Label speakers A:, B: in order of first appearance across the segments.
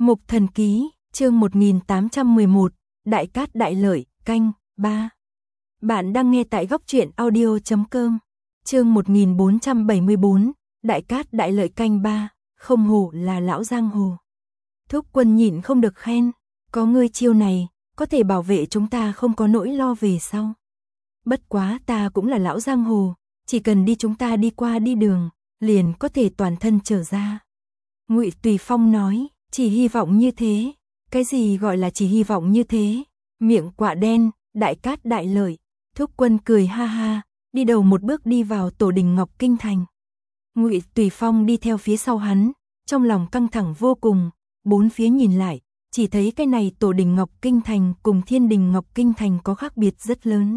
A: Mục Thần Ký, chương 1811, Đại Cát Đại Lợi, canh 3. Bạn đang nghe tại góc truyện audio.com. Chương 1474, Đại Cát Đại Lợi canh 3, không hổ là lão giang hồ. Thúc Quân nhịn không được khen, có ngươi chiêu này, có thể bảo vệ chúng ta không có nỗi lo về sau. Bất quá ta cũng là lão giang hồ, chỉ cần đi chúng ta đi qua đi đường, liền có thể toàn thân trở ra. Ngụy Tùy Phong nói, chỉ hy vọng như thế. Cái gì gọi là chỉ hy vọng như thế? Miệng quạ đen, Đại Cát Đại Lợi. Thúc Quân cười ha ha, đi đầu một bước đi vào tổ đình Ngọc Kinh Thành. Ngụy Tùy Phong đi theo phía sau hắn, trong lòng căng thẳng vô cùng, bốn phía nhìn lại, chỉ thấy cái này tổ đình Ngọc Kinh Thành cùng Thiên đình Ngọc Kinh Thành có khác biệt rất lớn.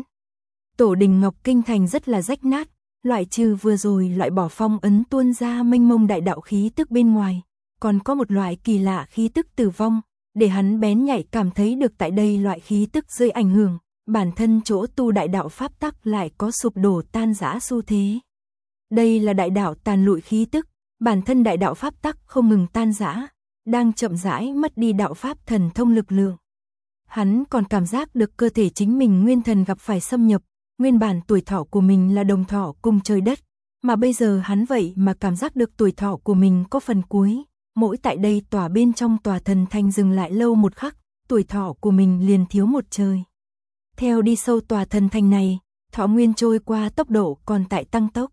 A: Tổ đình Ngọc Kinh Thành rất là rách nát, loại trừ vừa rồi loại bỏ phong ấn tuôn ra mênh mông đại đạo khí tức bên ngoài, còn có một loại kỳ lạ khí tức tử vong, để hắn bén nhạy cảm thấy được tại đây loại khí tức dưới ảnh hưởng, bản thân chỗ tu đại đạo pháp tắc lại có sụp đổ tan rã xu thế. Đây là đại đạo tàn lụi khí tức, bản thân đại đạo pháp tắc không ngừng tan rã, đang chậm rãi mất đi đạo pháp thần thông lực lượng. Hắn còn cảm giác được cơ thể chính mình nguyên thần gặp phải xâm nhập, nguyên bản tuổi thọ của mình là đồng thọ cùng trời đất, mà bây giờ hắn vậy mà cảm giác được tuổi thọ của mình có phần cuối. Mỗi tại đây tòa bên trong tòa thần thành dừng lại lâu một khắc, tuổi thọ của mình liền thiếu một trời. Theo đi sâu tòa thần thành này, thọ nguyên trôi qua tốc độ còn tại tăng tốc.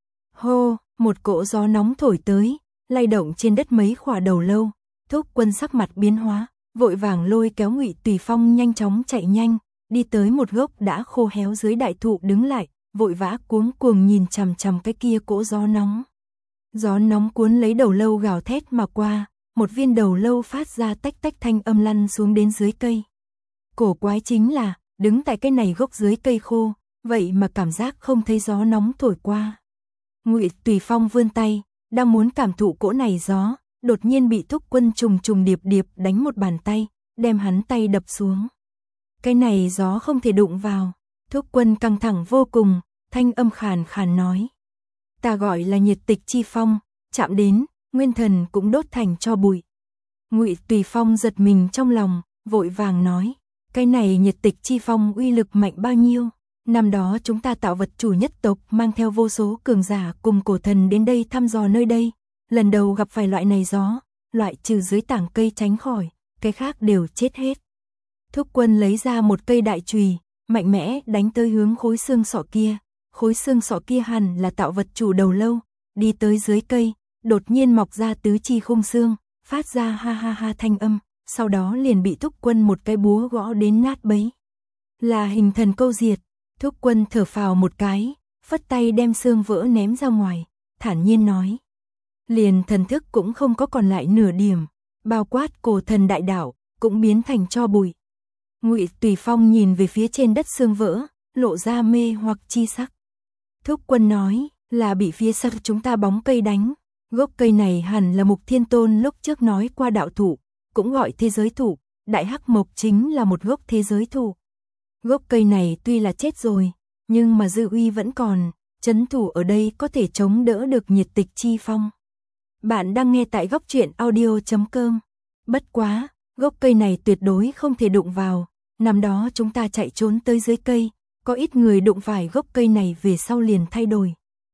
A: Hô, một cỗ gió nóng thổi tới, lay động trên đất mấy khỏa đầu lâu. Thúc Quân sắc mặt biến hóa, vội vàng lôi kéo Ngụy Tùy Phong nhanh chóng chạy nhanh, đi tới một gốc đã khô héo dưới đại thụ đứng lại, vội vã cuống cuồng nhìn chằm chằm cái kia cỗ gió nóng. Gió nóng cuốn lấy đầu lâu gào thét mà qua, một viên đầu lâu phát ra tách tách thanh âm lăn xuống đến dưới cây. Cổ quái chính là, đứng tại cái này gốc dưới cây khô, vậy mà cảm giác không thấy gió nóng thổi qua. Ngụy Tùy Phong vươn tay, đang muốn cảm thụ cỗ này gió, đột nhiên bị Thúc Quân trùng trùng điệp điệp đánh một bàn tay, đem hắn tay đập xuống. Cái này gió không thể đụng vào. Thúc Quân căng thẳng vô cùng, thanh âm khàn khàn nói. Ta gọi là nhiệt tịch chi phong, chạm đến, nguyên thần cũng đốt thành tro bụi. Ngụy Tùy Phong giật mình trong lòng, vội vàng nói, cái này nhiệt tịch chi phong uy lực mạnh bao nhiêu? Năm đó chúng ta tạo vật chủ nhất tộc mang theo vô số cường giả cùng cổ thần đến đây thăm dò nơi đây, lần đầu gặp phải loại này gió, loại trừ dưới tảng cây tránh khỏi, cái khác đều chết hết. Thúc Quân lấy ra một cây đại chùy, mạnh mẽ đánh tới hướng khối xương sọ kia. Khối xương sọ kia hẳn là tạo vật chủ đầu lâu, đi tới dưới cây, đột nhiên mọc ra tứ chi khung xương, phát ra ha ha ha thanh âm, sau đó liền bị Thúc Quân một cái búa gõ đến nát bấy. Là hình thần câu diệt. Thúc Quân thở phào một cái, phất tay đem xương vỡ ném ra ngoài, thản nhiên nói. Liền thần thức cũng không có còn lại nửa điểm, bao quát cổ thần đại đạo, cũng biến thành tro bụi. Ngụy Tùy Phong nhìn về phía trên đất xương vỡ, lộ ra mê hoặc chi sắc. Thúc Quân nói, là bị phía sau chúng ta bóng cây đánh. Gốc cây này hẳn là Mục Thiên Tôn lúc trước nói qua đạo thụ, cũng gọi thế giới thụ, Đại Hắc Mộc chính là một gốc thế giới thụ. Gốc cây này tuy là chết rồi, nhưng mà dư uy vẫn còn, trấn thủ ở đây có thể chống đỡ được nhiệt tịch chi phong. Bạn đang nghe tại góc truyện audio.com. Bất quá, gốc cây này tuyệt đối không thể đụng vào, năm đó chúng ta chạy trốn tới dưới cây. Có ít người đụng phải gốc cây này về sau liền thay đổi.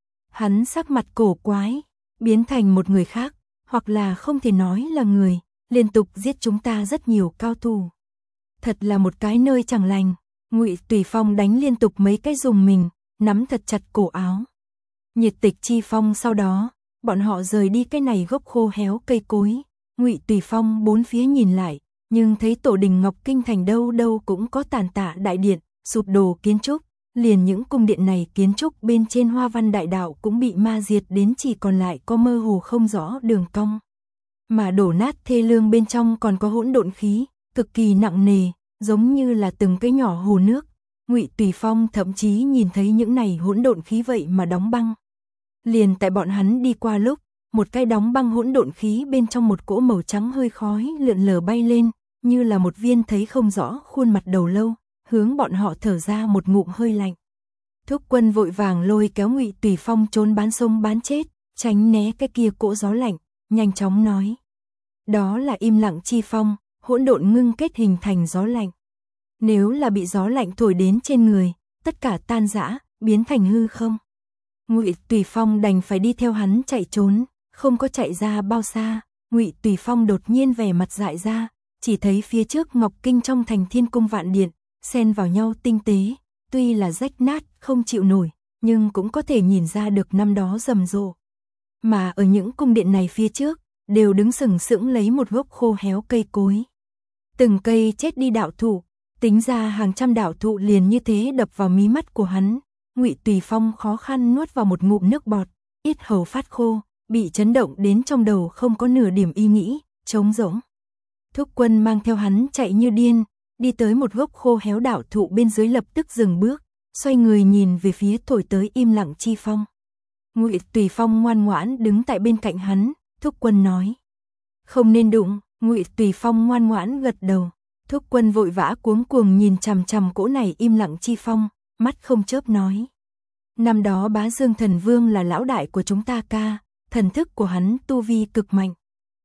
A: Hắn sắc mặt cổ quái, biến thành một người khác, hoặc là không thể nói là người, liên tục giết chúng ta rất nhiều cao thủ. Thật là một cái nơi chẳng lành. Ngụy Tùy Phong đánh liên tục mấy cái dùng mình, nắm thật chặt cổ áo. Nhiệt tịch chi phong sau đó, bọn họ rời đi cái này gốc khô héo cây cối. Ngụy Tùy Phong bốn phía nhìn lại, nhưng thấy tổ đình Ngọc Kinh Thành đâu đâu cũng có tàn tạ đại điện, sụp đổ kiến trúc, liền những cung điện này kiến trúc bên trên hoa văn đại đạo cũng bị ma diệt đến chỉ còn lại có mơ hồ không rõ đường cong. Mà đổ nát thê lương bên trong còn có hỗn độn khí, cực kỳ nặng nề, giống như là từng cái nhỏ hồ nước. Ngụy Tùy Phong thậm chí nhìn thấy những này hỗn độn khí vậy mà đóng băng. Liền tại bọn hắn đi qua lúc, một cái đóng băng hỗn độn khí bên trong một cỗ màu trắng hơi khói lượn lờ bay lên, như là một viên thấy không rõ khuôn mặt đầu lâu. Hướng bọn họ thở ra một ngụm hơi lạnh. Thúc Quân vội vàng lôi kéo Ngụy Tùy Phong trốn bán sông bán chết, tránh né cái kia cỗ gió lạnh, nhanh chóng nói. Đó là im lặng chi phong, hỗn độn ngưng kết hình thành gió lạnh. Nếu là bị gió lạnh thổi đến trên người, tất cả tan rã, biến thành hư không. Ngụy Tùy Phong đành phải đi theo hắn chạy trốn, không có chạy ra bao xa, Ngụy Tùy Phong đột nhiên vẻ mặt dại ra, chỉ thấy phía trước Ngọc Kinh trong thành Thiên Cung Vạn Điện, xen vào nhau tinh tế, tuy là rách nát, không chịu nổi, nhưng cũng có thể nhìn ra được năm đó rầm rộ. Mà ở những cung điện này phía trước, đều đứng sừng sững lấy một gốc khô héo cây cối. Từng cây chết đi đạo thụ, tính ra hàng trăm đạo thụ liền như thế đập vào mí mắt của hắn. Ngụy Tùy Phong khó khăn nuốt vào một ngụm nước bọt, yết hầu phát khô, bị chấn động đến trong đầu không có nửa điểm ý nghĩ, trống rỗng. Thúc Quân mang theo hắn chạy như điên, đi tới một gốc khô héo đạo thụ bên dưới lập tức dừng bước, xoay người nhìn về phía thổi tới im lặng chi phong. Ngụy Tùy Phong ngoan ngoãn đứng tại bên cạnh hắn, Thúc Quân nói: "Không nên đụng." Ngụy Tùy Phong ngoan ngoãn gật đầu. Thúc Quân vội vã cuống cuồng nhìn chằm chằm cỗ này im lặng chi phong, mắt không chớp nói: "Năm đó Bá Dương Thần Vương là lão đại của chúng ta ca, thần thức của hắn tu vi cực mạnh."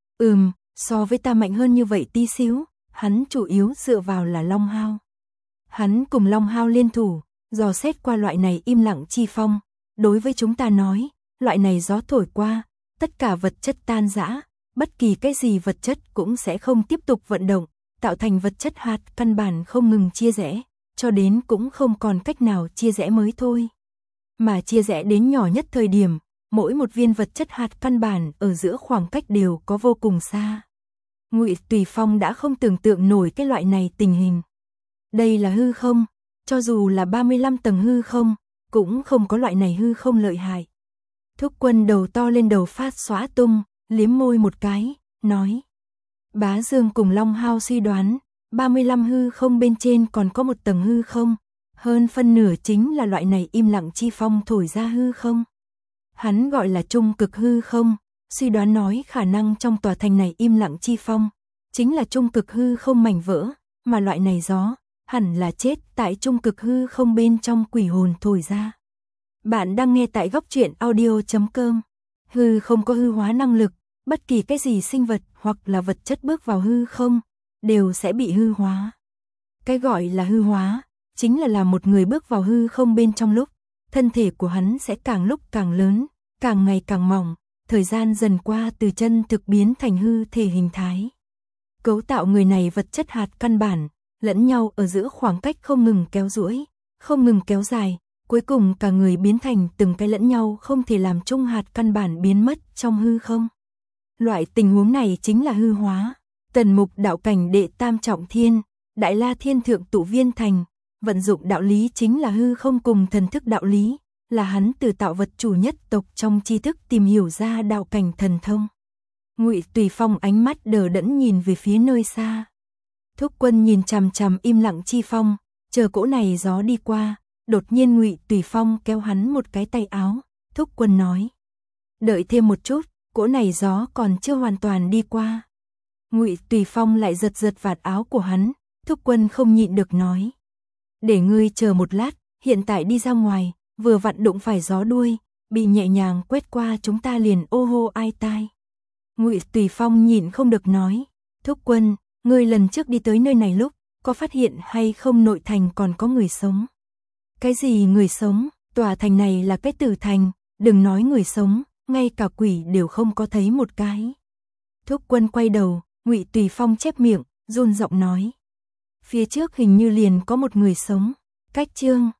A: So với ta mạnh hơn như vậy tí xíu, hắn chủ yếu dựa vào là Long Hao. Hắn cùng Long Hao liên thủ, dò xét qua loại này im lặng chi phong, đối với chúng ta nói, loại này gió thổi qua, tất cả vật chất tan rã, bất kỳ cái gì vật chất cũng sẽ không tiếp tục vận động, tạo thành vật chất hạt căn bản không ngừng chia rẽ, cho đến cũng không còn cách nào chia rẽ mới thôi. Mà chia rẽ đến nhỏ nhất thời điểm, mỗi một viên vật chất hạt căn bản ở giữa khoảng cách đều có vô cùng xa. Ngụy Tùy Phong đã không tưởng tượng nổi cái loại này tình hình. Đây là hư không, cho dù là 35 tầng hư không, cũng không có loại này hư không lợi hại. Thúc Quân đầu to lên đầu phát xóa tung, liếm môi một cái, nói: "Bá Dương cùng Long Hao suy đoán, 35 hư không bên trên còn có một tầng hư không, hơn phân nửa chính là loại này im lặng chi phong thổi ra hư không. Hắn gọi là trung cực hư không, suy đoán nói khả năng trong tòa thành này im lặng chi phong, chính là trung cực hư không mảnh vỡ, mà loại này gió, hẳn là chết tại trung cực hư không bên trong quỷ hồn thổi ra." Bạn đang nghe tại Góc Truyện Audio.com. Hư không có hư hóa năng lực, bất kỳ cái gì sinh vật hoặc là vật chất bước vào hư không, đều sẽ bị hư hóa. Cái gọi là hư hóa, chính là một người bước vào hư không bên trong lúc, thân thể của hắn sẽ càng lúc càng lớn, càng ngày càng mỏng, thời gian dần qua từ chân thực biến thành hư thể hình thái. Cấu tạo người này vật chất hạt căn bản, lẫn nhau ở giữa khoảng cách không ngừng kéo duỗi, không ngừng kéo dài, cuối cùng cả người biến thành từng cái lẫn nhau không thể làm chung hạt căn bản biến mất trong hư không. Loại tình huống này chính là hư hóa. Tần Mục đạo cảnh đệ tam trọng thiên, Đại La Thiên Thượng Tụ Viên Thành, vận dụng đạo lý chính là hư không cùng thần thức đạo lý, là hắn từ tạo vật chủ nhất tộc trong tri thức tìm hiểu ra đạo cảnh thần thông. Ngụy Tùy Phong ánh mắt đờ đẫn nhìn về phía nơi xa. Thúc Quân nhìn chằm chằm im lặng chi phong, chờ cỗ này gió đi qua, đột nhiên Ngụy Tùy Phong kéo hắn một cái tay áo, Thúc Quân nói: "Đợi thêm một chút, cỗ này gió còn chưa hoàn toàn đi qua." Ngụy Tùy Phong lại giật giật vạt áo của hắn, Thúc Quân không nhịn được nói: "Để ngươi chờ một lát, hiện tại đi ra ngoài, vừa vặn đụng phải gió đuôi, bị nhẹ nhàng quét qua chúng ta liền ô hô ai tai." Ngụy Tùy Phong nhịn không được nói: "Thúc Quân, ngươi lần trước đi tới nơi này lúc, có phát hiện hay không nội thành còn có người sống?" "Cái gì người sống, tòa thành này là cái tử thành, đừng nói người sống, ngay cả quỷ đều không có thấy một cái." Thúc Quân quay đầu, Ngụy Tùy Phong chép miệng, run giọng nói: "Phía trước hình như liền có một người sống." Cách chương